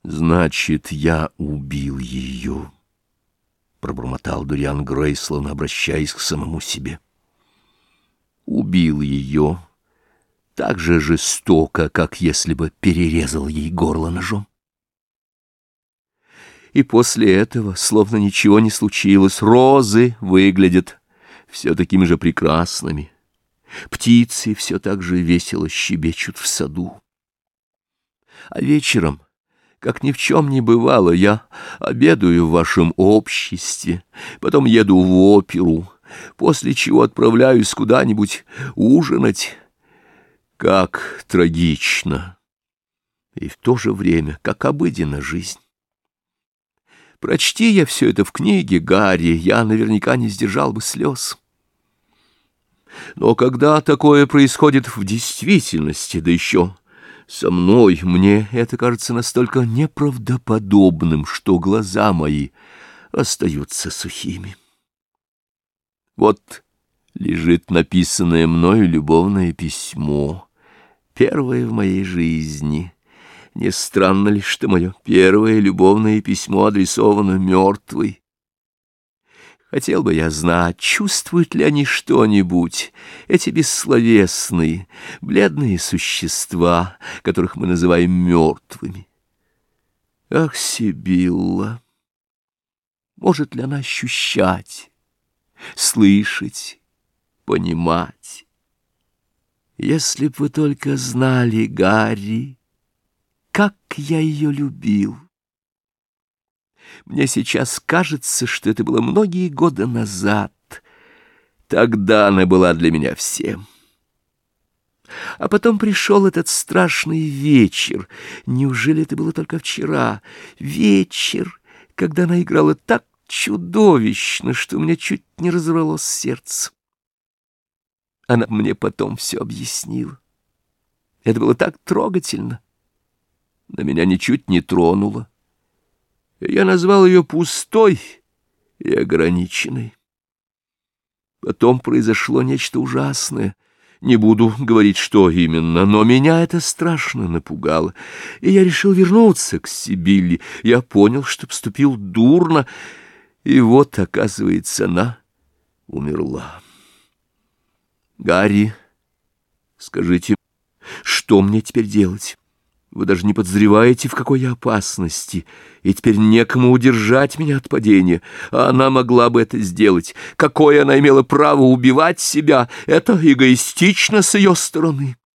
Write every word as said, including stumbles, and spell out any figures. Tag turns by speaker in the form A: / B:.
A: Значит, я убил ее, — пробормотал Дориан Грей, словно обращаясь к самому себе. Убил ее так же жестоко, как если бы перерезал ей горло ножом. И после этого, словно ничего не случилось, розы выглядят все такими же прекрасными, птицы все так же весело щебечут в саду. А вечером, как ни в чем не бывало, я обедаю в вашем обществе, потом еду в оперу, после чего отправляюсь куда-нибудь ужинать. Как трагично! И в то же время, как обыденна жизнь. Прочти я все это в книге Гарри, я наверняка не сдержал бы слез. Но когда такое происходит в действительности, да еще со мной, мне это кажется настолько неправдоподобным, что глаза мои остаются сухими. Вот лежит написанное мною любовное письмо, первое в моей жизни. Не странно ли, что мое первое любовное письмо адресовано мертвой? Хотел бы я знать, чувствуют ли они что-нибудь, эти бессловесные, бледные существа, которых мы называем мертвыми. Ах, Сибилла! Может ли она ощущать, слышать, понимать? Если б вы только знали, Гарри, как я ее любил! Мне сейчас кажется, что это было многие годы назад. Тогда она была для меня всем. А потом пришел этот страшный вечер. Неужели это было только вчера? Вечер, когда она играла так чудовищно, что у меня чуть не разорвалось сердце. Она мне потом все объяснила. Это было так трогательно. Но меня ничуть не тронуло. Я назвал ее пустой и ограниченной. Потом произошло нечто ужасное. Не буду говорить, что именно, но меня это страшно напугало. И я решил вернуться к Сибилле. Я понял, что поступил дурно. И вот, оказывается, она умерла. Гарри, скажите, что мне теперь делать? Вы даже не подозреваете, в какой я опасности, и теперь некому удержать меня от падения, а она могла бы это сделать. Какое она имела право убивать себя? Это эгоистично с ее стороны.